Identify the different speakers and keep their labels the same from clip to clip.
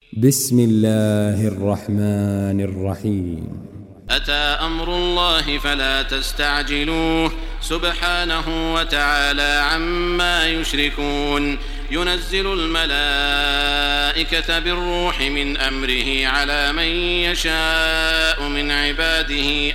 Speaker 1: بسم الله الرحمن الرحيم.
Speaker 2: أتى أمر الله فلا تستعجلوه سبحانه وتعالى عما يشركون. ينزل الملائكة بالروح من أمره على من يشاء من عباده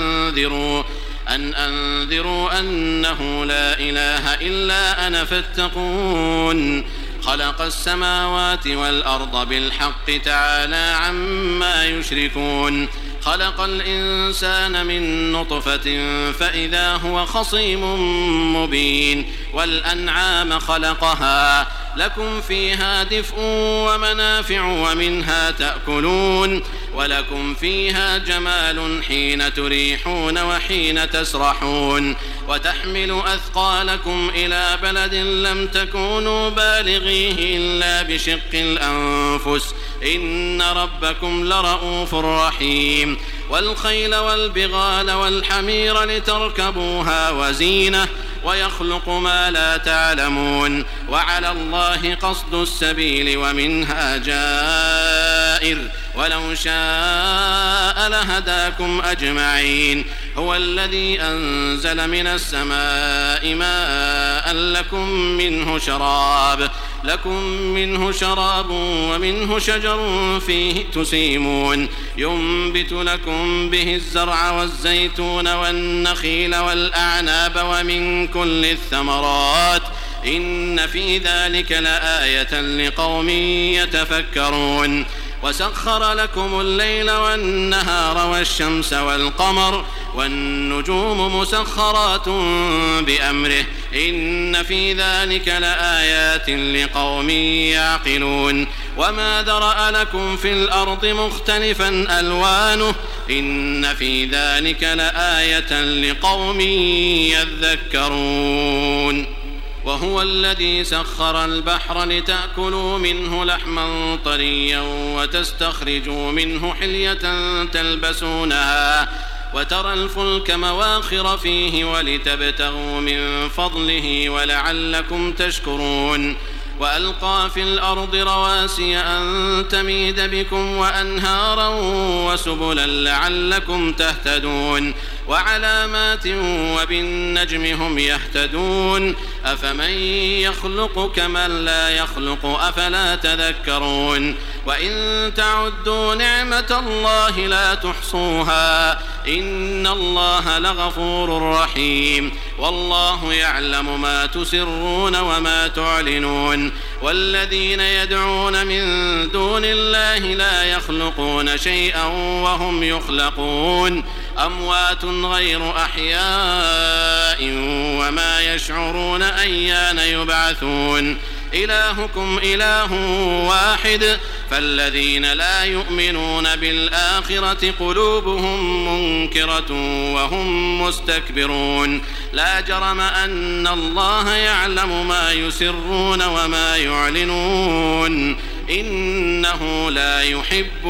Speaker 2: أن أنذروا أنه لا إله إلا أنا فاتقون. خلق السماوات والأرض بالحق تعالى عما يشركون. خلق الإنسان من نطفة فإذا هو خصيم مبين. والأنعام خلقها لكم فيها دفء ومنافع ومنها تأكلون ولكم فيها جمال حين تريحون وحين تسرحون. وتحمل أثقالكم إلى بلد لم تكونوا بالغيه إلا بشق الأنفس إن ربكم لرؤوف رحيم. والخيل والبغال والحمير لتركبوها وزينة ويخلق ما لا تعلمون. وعلى الله قصد السبيل ومنها جائر ولو شاء لهداكم أجمعين. هو الذي أنزل من السماء ماء لكم منه شراب ومنه شجر فيه تسيمون. ينبت لكم به الزرع والزيتون والنخيل والأعناب ومن كل الثمرات إن في ذلك لآية لقوم يتفكرون. وسخر لكم الليل والنهار والشمس والقمر والنجوم مسخرات بأمره إن في ذلك لآيات لقوم يعقلون. وما ذرأ لكم في الأرض مختلفا ألوانه إن في ذلك لآية لقوم يذكرون. وهو الذي سخر البحر لتأكلوا منه لحما طريا وتستخرجوا منه حلية تلبسونها وترى الفلك مواخر فيه ولتبتغوا من فضله ولعلكم تشكرون. وألقى في الأرض رواسي أن تميد بكم وأنهارا وسبلا لعلكم تهتدون. وعلامات وبالنجم هم يهتدون. أفمن يخلق كمن لا يخلق أفلا تذكرون. وإن تعدوا نعمة الله لا تحصوها إن الله لغفور رحيم. والله يعلم ما تسرون وما تعلنون. والذين يدعون من دون الله لا يخلقون شيئا وهم يخلقون. أموات غير أحياء وما يشعرون أيان يبعثون. إلهكم إله واحد فالذين لا يؤمنون بالآخرة قلوبهم منكرة وهم مستكبرون. لا جرم أن الله يعلم ما يسرون وما يعلنون إنه لا يحب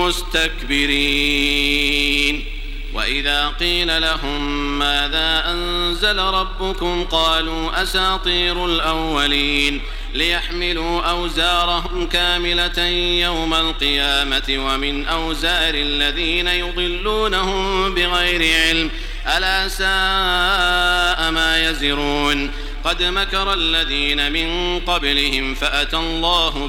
Speaker 2: المستكبرين. وإذا قيل لهم ماذا أنزل ربكم قالوا أساطير الأولين ليحملوا أوزارهم كاملة يوم القيامة ومن أوزار الذين يضلونهم بغير علم ألا ساء ما يزرون. قد مكر الذين من قبلهم فأتى الله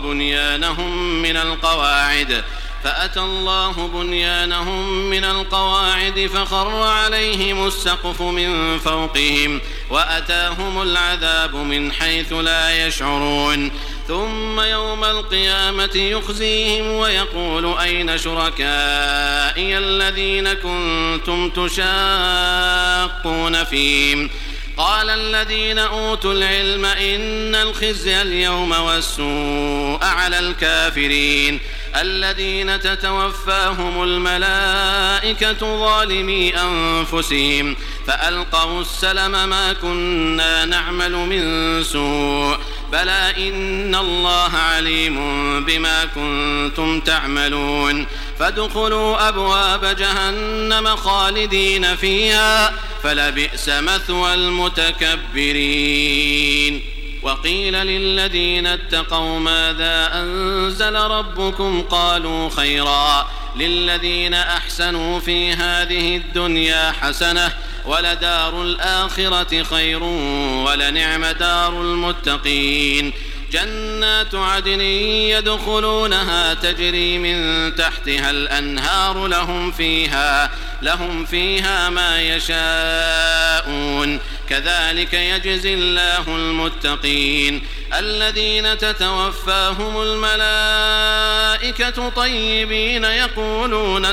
Speaker 2: بنيانهم من القواعد فخر عليهم السقف من فوقهم وأتاهم العذاب من حيث لا يشعرون. ثم يوم القيامة يخزيهم ويقول أين شركائي الذين كنتم تشاقون فيهم قال الذين أوتوا العلم إن الخزي اليوم والسوء على الكافرين الذين تتوفاهم الملائكة ظالمي أنفسهم فألقوا السلم ما كنا نعمل من سوء بلى إن الله عليم بما كنتم تعملون. فادخلوا أبواب جهنم خالدين فيها فلبئس مثوى المتكبرين. وقيل للذين اتقوا ماذا أنزل ربكم قالوا خيرا للذين أحسنوا في هذه الدنيا حسنة ولدار الآخرة خير ولنعم دار المتقين جنات عدن يدخلونها تجري من تحتها الأنهار لهم فيها ما يشاءون كذلك يجزي الله المتقين الذين تتوفاهم الملائكة طيبين يقولون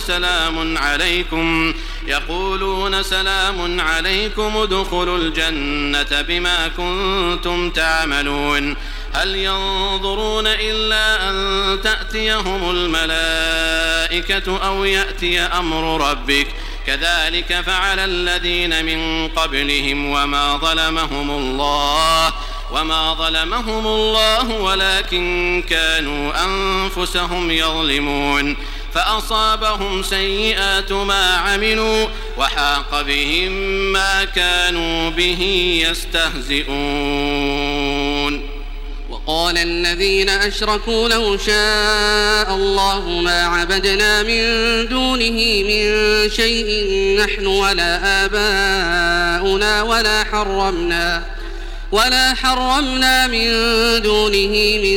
Speaker 2: سلام عليكم ادخلوا الجنة بما كنتم تعملون هل ينظرون إلا أن تأتيهم الملائكة أو يأتي أمر ربك كذلك فعل الذين من قبلهم وما ظلمهم الله ولكن كانوا أنفسهم يظلمون فأصابهم سيئات ما عملوا وحاق بهم ما كانوا به يستهزئون
Speaker 3: وقال الذين أشركوا لو شاء الله ما عبدنا من دونه من شيء نحن ولا آباؤنا ولا حرمنا من دونه من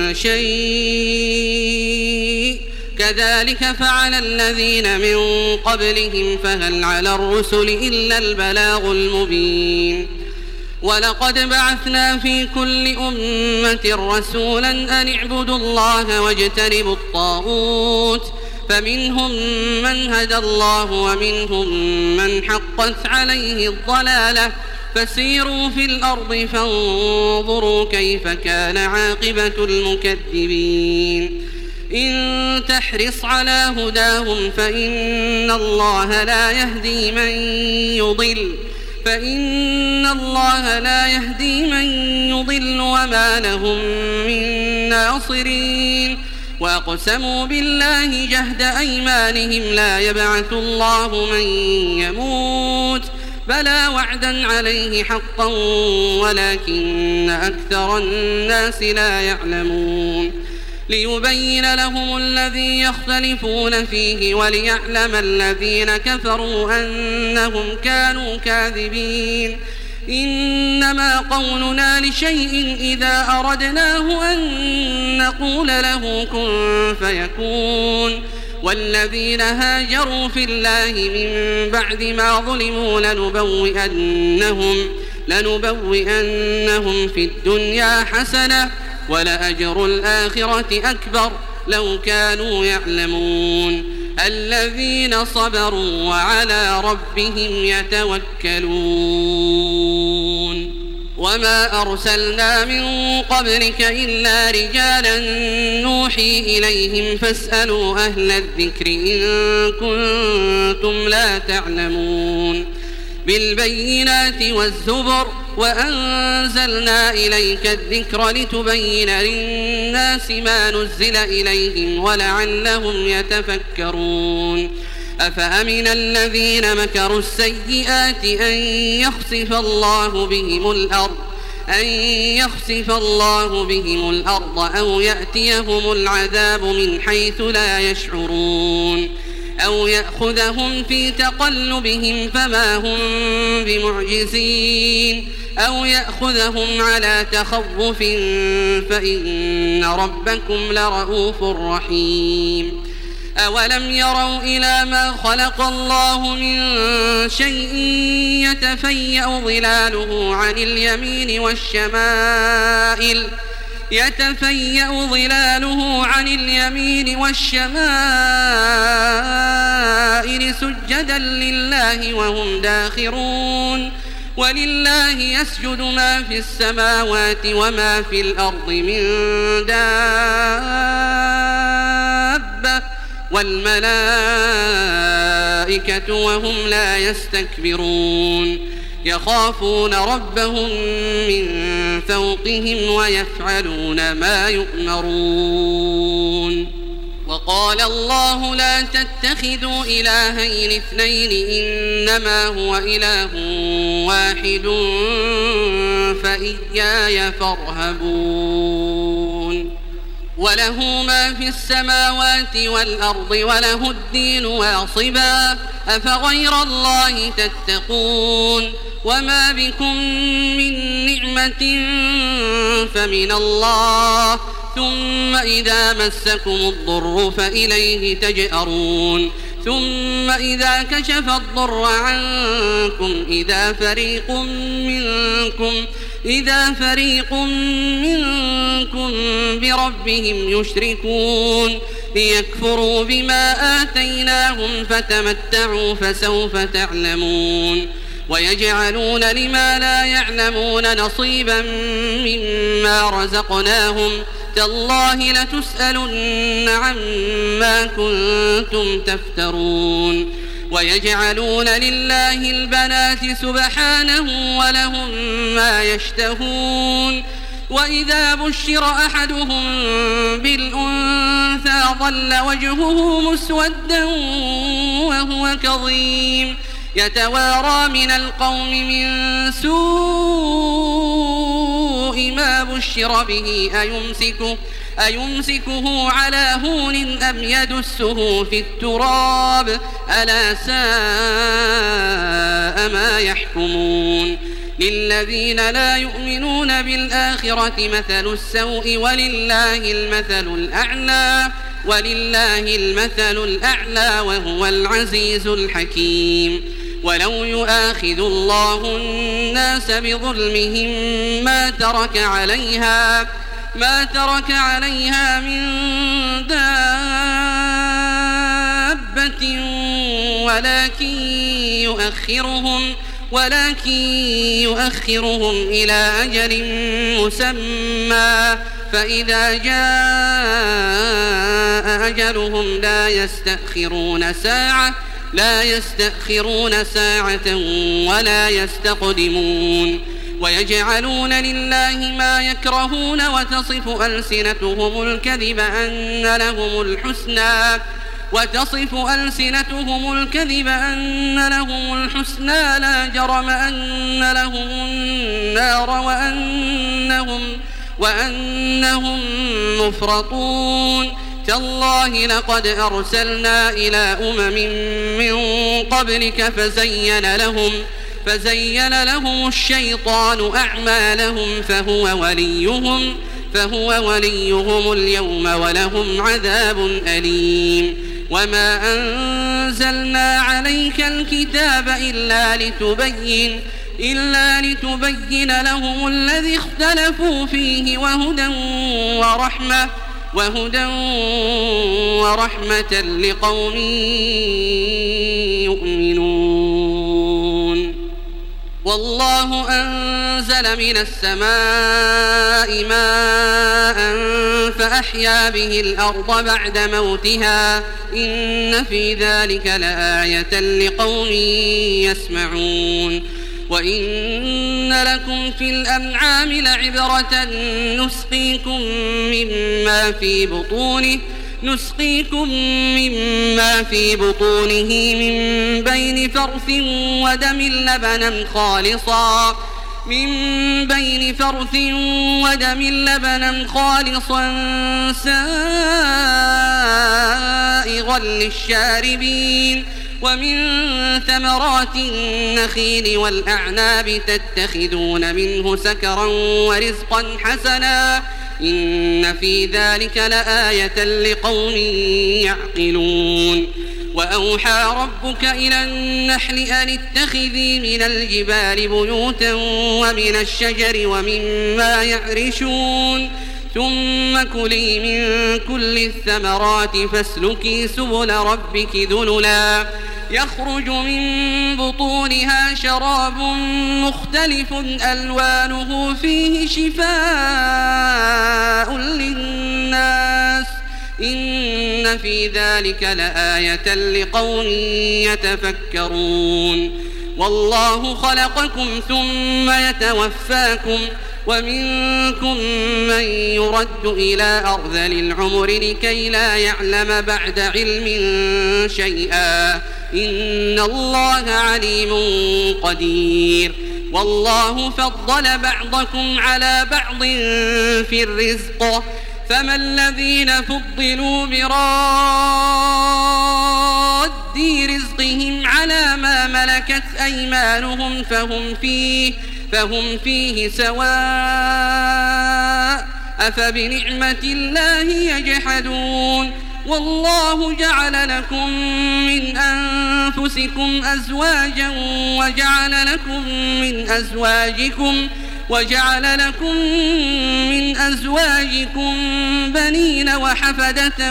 Speaker 3: شيء كذلك فعل الذين من قبلهم فهل على الرسل إلا البلاغ المبين ولقد بعثنا في كل أمة رسولا أن اعبدوا الله واجتنبوا الطاغوت فمنهم من هدى الله ومنهم من حقت عليه الضلالة فسيروا في الأرض فانظروا كيف كان عاقبة المكذبين إن تحرص على هداهم فإن الله لا يهدي من يضل وما لهم من ناصرين وأقسموا بالله جهد أيمانهم لا يبعث الله من يموت بلى وعدا عليه حقا ولكن أكثر الناس لا يعلمون ليبين لهم الذي يختلفون فيه وليعلم الذين كفروا أنهم كانوا كاذبين إنما قولنا لشيء إذا أردناه أن نقول له كن فيكون والذين هاجروا في الله من بعد ما ظلموا لنبوئنهم في الدنيا حسنة ولأجر الآخرة أكبر لو كانوا يعلمون الذين صبروا وعلى ربهم يتوكلون وما أرسلنا من قبلك إلا رجالا نوحي إليهم فاسألوا أهل الذكر إن كنتم لا تعلمون بالبينات والزبر وأنزلنا إليك الذكر لتبين للناس ما نزل إليهم ولعلهم يتفكرون أفأمن الذين مكروا السيئات أن يخسف الله بهم الأرض أو يأتيهم العذاب من حيث لا يشعرون أو يأخذهم في تقلبهم فما هم بمعجزين أو يأخذهم على تخوف فإن ربكم لرؤوف رحيم أولم يروا إلى ما خلق الله من شيء يتفيأ ظلاله عن اليمين والشمائل سجدا لله وهم داخرون ولله يسجد ما في السماوات وما في الأرض من دابة والملائكة وهم لا يستكبرون يخافون ربهم من فوقهم ويفعلون ما يؤمرون وقال الله لا تتخذوا إلهين اثنين إنما هو إله واحد فإياي فارهبون وله ما في السماوات والأرض وله الدين واصبا أفغير الله تتقون وما بكم من نعمة فمن الله ثم إذا مسكم الضر فإليه تجأرون ثم إذا كشف الضر عنكم إذا فريق منكم بربهم يشركون ليكفروا بما آتيناهم فتمتعوا فسوف تعلمون ويجعلون لما لا يعلمون نصيبا مما رزقناهم تالله لتسألن عما كنتم تفترون ويجعلون لله البنات سبحانه ولهم ما يشتهون وإذا بشر أحدهم بالأنثى ظل وجهه مسودا وهو كظيم يتوارى من القوم من سوء ما بشر به أيمسكه على هون أم يدسه في التراب ألا ساء ما يحكمون للذين لا يؤمنون بالآخرة مثل السوء ولله المثل الأعلى وهو العزيز الحكيم ولو يؤاخذ الله الناس بظلمهم ما ترك عليها من دابة ولكن يؤخرهم إلى أجل مسمى فإذا جاء أجلهم لا يستأخرون ساعة ولا يستقدمون ويجعلون لله ما يكرهون وتصف ألسنتهم الكذب أن لهم الحسنى لا جرم أن لهم النار وأنهم مفرطون تالله لقد أرسلنا إلى من قبلك فزين لهم الشيطان أعمالهم فهو وليهم اليوم ولهم عذاب أليم وما أنزلنا عليك الكتاب إلا لتبين لهم الذي اختلفوا فيه وهدى ورحمة لقوم يؤمنون والله أنزل من السماء ماء فأحيا به الأرض بعد موتها إن في ذلك لآية لقوم يسمعون وإن لكم في الأنعام لعبرة نسقيكم مما في بطونه من بين فرث ودم لبنا خالصا سائغا للشاربين ومن ثمرات النخيل والأعناب تتخذون منه سكرا ورزقا حسنا إن في ذلك لآية لقوم يعقلون وأوحى ربك إلى النحل أن اتخذي من الجبال بيوتا ومن الشجر ومما يعرشون ثم كلي من كل الثمرات فاسلكي سبل ربك ذللا يخرج من بطونها شراب مختلف ألوانه فيه شفاء للناس إن في ذلك لآية لقوم يتفكرون والله خلقكم ثم يتوفاكم ومنكم من يرد إلى أرذل العمر لكي لا يعلم بعد علم شيئا إن الله عليم قدير والله فضل بعضكم على بعض في الرزق فما الذين فضلوا براد رزقهم على ما ملكت أيمانهم فهم فيه سواء أفبنعمة الله يجحدون والله جعل لكم من أنفسكم أزواجا وجعل لكم من أزواجكم بنين وحفدة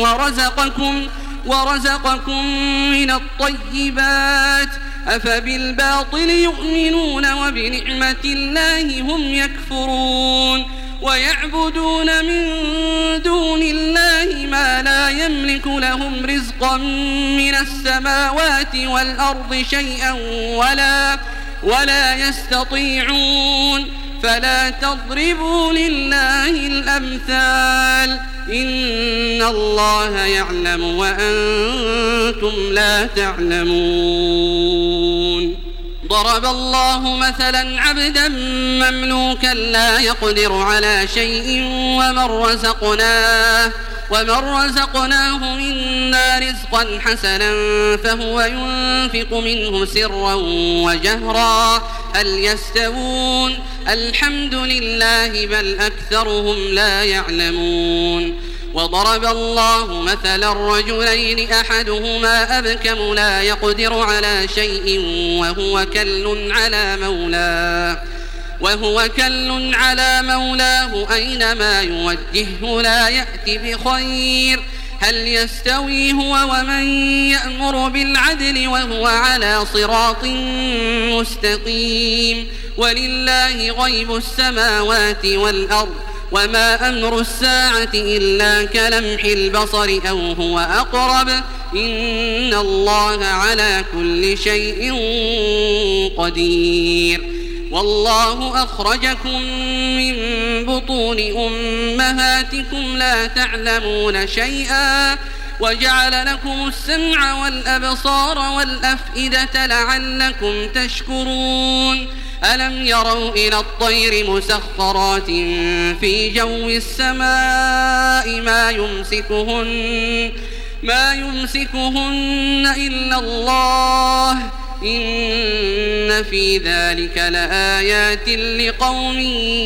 Speaker 3: ورزقكم من الطيبات أفبالباطل يؤمنون وبنعمة الله هم يكفرون ويعبدون من دون الله ما لا يملك لهم رزقا من السماوات والأرض شيئا ولا يستطيعون فلا تضربوا لله الأمثال إن الله يعلم وأنتم لا تعلمون ضرب الله مثلا عبدا مملوكا لا يقدر على شيء ومن رزقناه منا رزقا حسنا فهو ينفق منه سرا وجهرا هل يستوون الحمد لله بل أكثرهم لا يعلمون وضرب الله مثلا رجلين أحدهما أبكم لا يقدر على شيء وهو كل على مولاه أينما يوجهه لا يأتي بخير هل يستوي هو ومن يأمر بالعدل وهو على صراط مستقيم ولله غيب السماوات والأرض وما أمر الساعة إلا كلمح البصر أو هو أقرب إن الله على كل شيء قدير والله أخرجكم من بطون أمهاتكم لا تعلمون شيئا وجعل لكم السمع والأبصار والأفئدة لعلكم تشكرون ألم يروا إلى الطير مسخرات في جو السماء ما يمسكهن إلا الله إن في ذلك لآيات لقوم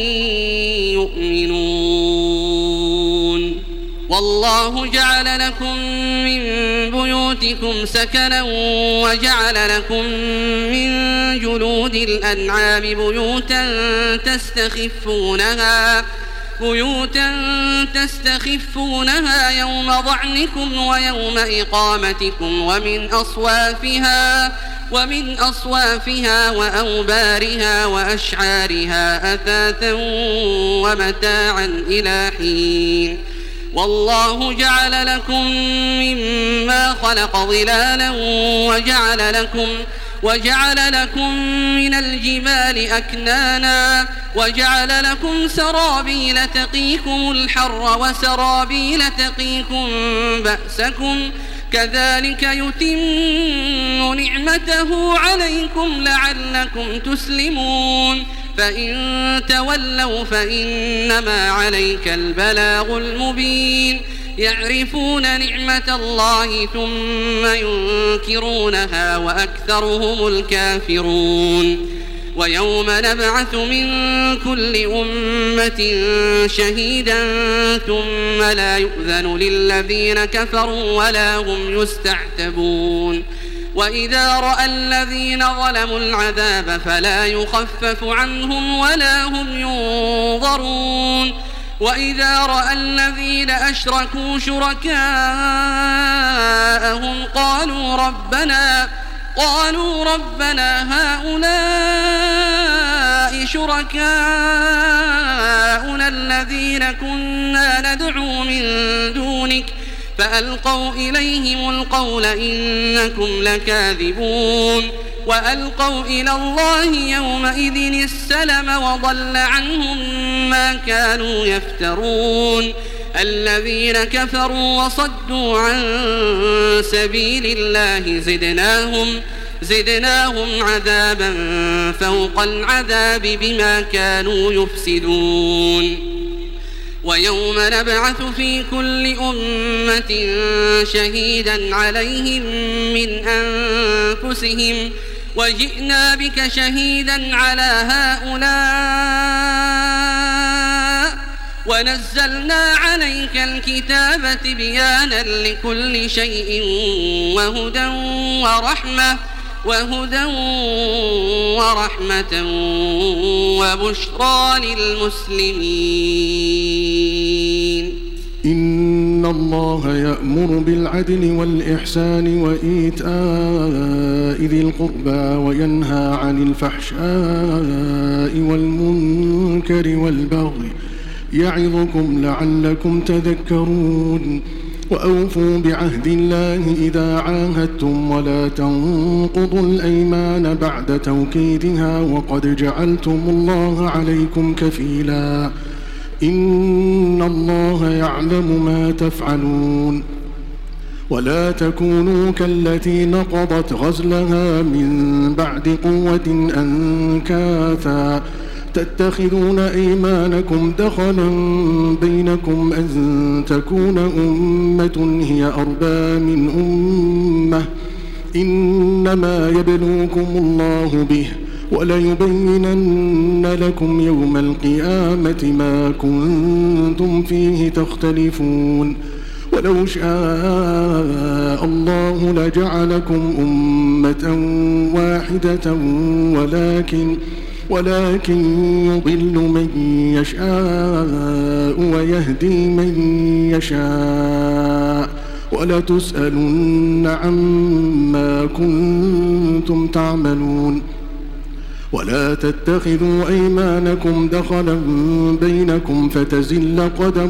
Speaker 3: يؤمنون والله جعل لكم من بيوتكم سكنا وجعل لكم من جلود الأنعام بيوتا تستخفونها يوم ظعنكم ويوم إقامتكم ومن أصوافها وأوبارها وأشعارها أثاثا ومتاعا إلى حين والله جعل لكم مما خلق ظلالا وجعل لكم من الجبال أكنانا وجعل لكم سرابيل تقيكم الحر وسرابيل تقيكم بأسكم كذلك يتم نعمته عليكم لعلكم تسلمون فإن تولوا فإنما عليك البلاغ المبين يعرفون نعمة الله ثم ينكرونها وأكثرهم الكافرون ويوم نبعث من كل أمة شهيدا ثم لا يؤذن للذين كفروا ولا هم يستعتبون وإذا رأى الذين ظلموا العذاب فلا يخفف عنهم ولا هم ينظرون وإذا رأى الذين أشركوا شركاءهم قالوا ربنا هؤلاء شركاؤنا الذين كنا ندعو من دونك فألقوا إليهم القول إنكم لكاذبون وألقوا إلى الله يومئذ السلم وضل عنهم ما كانوا يفترون الذين كفروا وصدوا عن سبيل الله زدناهم عذابا فوق العذاب بما كانوا يفسدون ويوم نبعث في كل أمة شهيدا عليهم من أنفسهم وجئنا بك شهيدا على هؤلاء ونزلنا عليك الكتاب تبيانا لكل شيء وهدى ورحمة وبشرى للمسلمين.
Speaker 4: إن الله يأمر بالعدل والإحسان وإيتاء ذي القربى وينهى عن الفحشاء والمنكر والبغي يعظكم لعلكم تذكرون. وأوفوا بعهد الله إذا عاهدتم ولا تنقضوا الأيمان بعد توكيدها وقد جعلتم الله عليكم كفيلا إن الله يعلم ما تفعلون. ولا تكونوا كالتي نقضت غزلها من بعد قوة أنكاثا تتخذون أيمانكم دخلا بينكم أن تكون أمة هي أربى من أمة إنما يبلوكم الله به وليبينن لكم يوم القيامة ما كنتم فيه تختلفون. ولو شاء الله لجعلكم أمة واحدة ولكن يضل من يشاء ويهدي من يشاء ولتسألن عما كنتم تعملون. ولا تتخذوا أيمانكم دخلا بينكم فتزل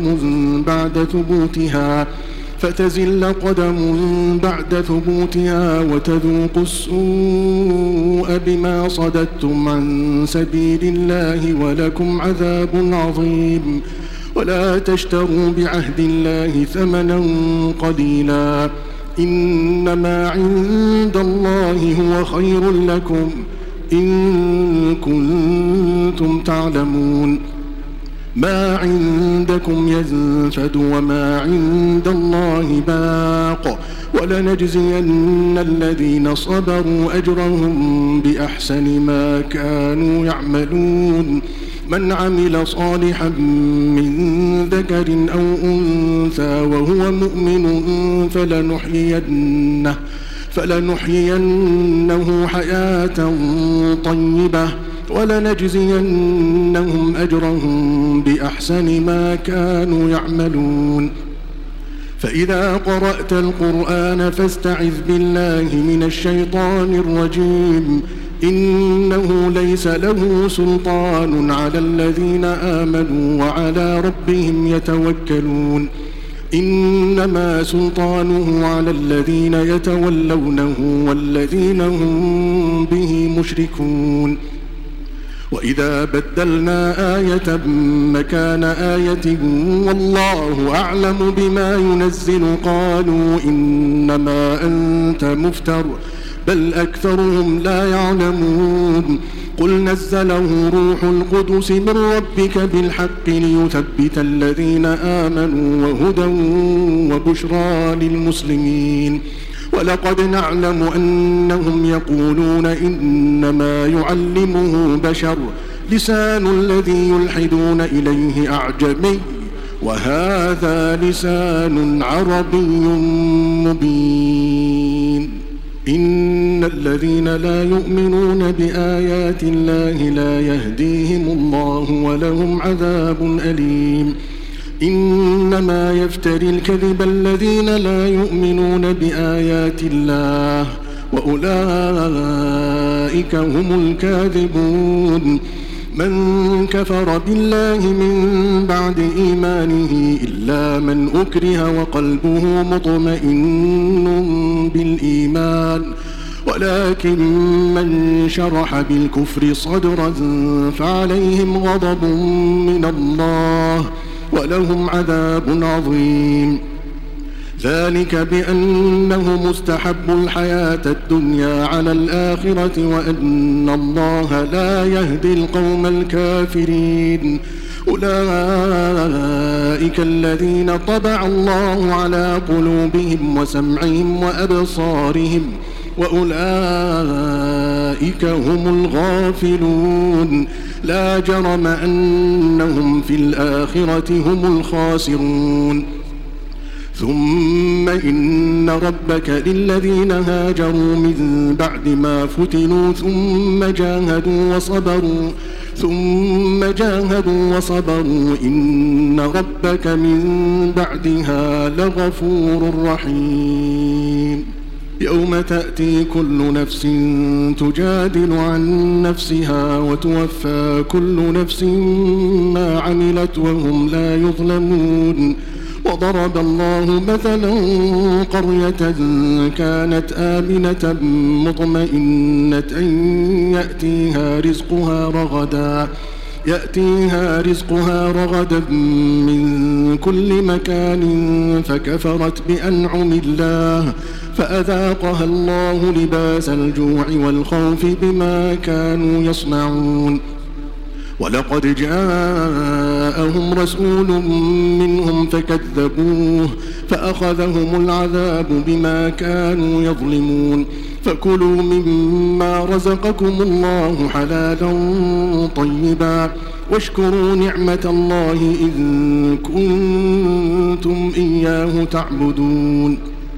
Speaker 4: قدم بعد ثبوتها وتذوقوا السوء بما صددتم عن سبيل الله ولكم عذاب عظيم. ولا تشتروا بعهد الله ثمنا قليلا إنما عند الله هو خير لكم إن كنتم تعلمون. ما عندكم ينفد وما عند الله باق ولنجزين الذين صبروا أجرهم بأحسن ما كانوا يعملون. من عمل صالحا من ذكر أو أنثى وهو مؤمن فلنحيينه حياة طيبة ولنجزينهم أجرهم بأحسن ما كانوا يعملون. فإذا قرأت القرآن فاستعذ بالله من الشيطان الرجيم إنه ليس له سلطان على الذين آمنوا وعلى ربهم يتوكلون. إنما سلطانه على الذين يتولونه والذين هم به مشركون. وإذا بدلنا آية مكان آية والله أعلم بما ينزل قالوا إنما أنت مفتر بل أكثرهم لا يعلمون. قل نزله روح القدس من ربك بالحق ليثبت الذين آمنوا وهدى وبشرى للمسلمين. ولقد نعلم أنهم يقولون إنما يعلمه بشر لسان الذي يلحدون إليه أعجمي وهذا لسان عربي مبين. إن الذين لا يؤمنون بآيات الله لا يهديهم الله ولهم عذاب أليم. إنما يفتري الكذب الذين لا يؤمنون بآيات الله وأولئك هم الكاذبون. من كفر بالله من بعد إيمانه إلا من أكره وقلبه مطمئن بالإيمان ولكن من شرح بالكفر صدرا فعليهم غضب من الله ولهم عذاب عظيم. ذلك بأنه مستحب الحياة الدنيا على الآخرة وأن الله لا يهدي القوم الكافرين. أولئك الذين طبع الله على قلوبهم وسمعهم وأبصارهم وأولئك هم الغافلون. لا جرم أنهم في الآخرة هم الخاسرون. ثم إن ربك للذين هاجروا من بعد ما فتنوا ثم جاهدوا وصبروا إن ربك من بعدها لغفور رحيم. يوم تأتي كل نفس تجادل عن نفسها وتوفى كل نفس ما عملت وهم لا يظلمون. وضرب الله مثلا قرية كانت آمنة مطمئنة يأتيها رزقها رغدا من كل مكان فكفرت بأنعم الله فأذاقها الله لباس الجوع والخوف بما كانوا يصنعون. ولقد جاءهم رسول منهم فكذبوه فأخذهم العذاب بما كانوا يظلمون. فكلوا مما رزقكم الله حلالا طيبا واشكروا نعمة الله إن كنتم إياه تعبدون.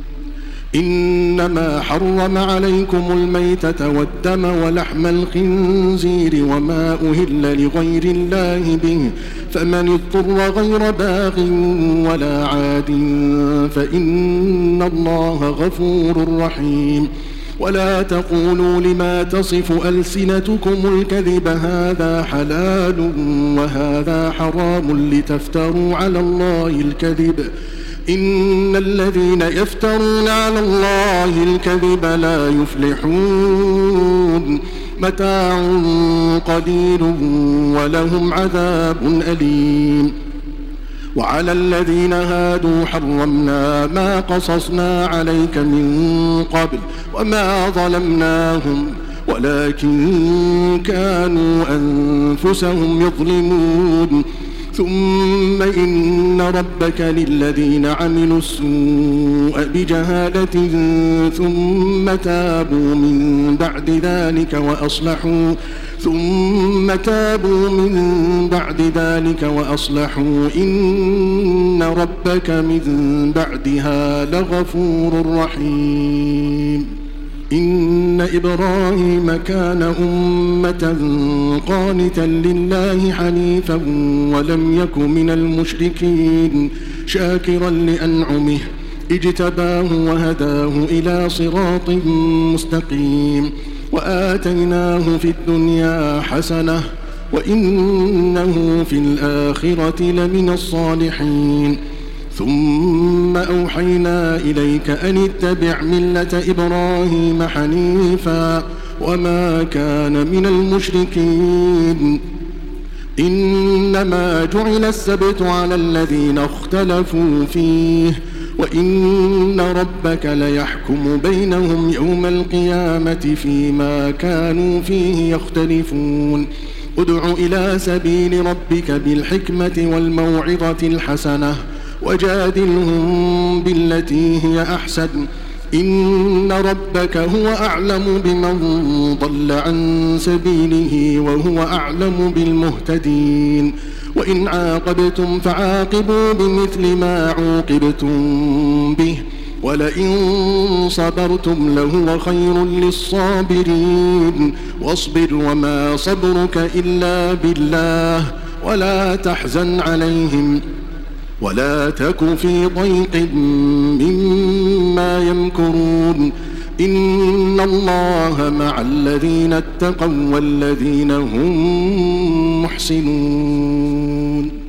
Speaker 4: إنما حرم عليكم الميتة والدم ولحم الخنزير وما أهل لغير الله به فمن اضطر غير باغ ولا عاد فإن الله غفور رحيم. ولا تقولوا لما تصف ألسنتكم الكذب هذا حلال وهذا حرام لتفتروا على الله الكذب إن الذين يفترون على الله الكذب لا يفلحون. متاع قليل ولهم عذاب أليم. وعلى الذين هادوا حرمنا ما قصصنا عليك من قبل وما ظلمناهم ولكن كانوا أنفسهم يظلمون. ثم إن ربك للذين عملوا السوء بجهالة ثم تابوا من بعد ذلك وأصلحوا إن ربك من بعدها لغفور رحيم. إن إبراهيم كان أمة قانتا لله حنيفا ولم يك من المشركين شاكرا لأنعمه اجتباه وهداه إلى صراط مستقيم. وآتيناه في الدنيا حسنة وإنه في الآخرة لمن الصالحين. ثم أوحينا إليك أن اتبع ملة إبراهيم حنيفا وما كان من المشركين. إنما جعل السبت على الذين اختلفوا فيه وإن ربك ليحكم بينهم يوم القيامة فيما كانوا فيه يختلفون. ادع إلى سبيل ربك بالحكمة والموعظة الحسنة وجادلهم بالتي هي أحسن إن ربك هو أعلم بمن ضل عن سبيله وهو أعلم بالمهتدين. وإن عاقبتم فعاقبوا بمثل ما عوقبتم به ولئن صبرتم لهو خير للصابرين. واصبر وما صبرك إلا بالله ولا تحزن عليهم ولا تك في ضيق مما يمكرون. إن الله مع الذين اتقوا والذين هم محسنون.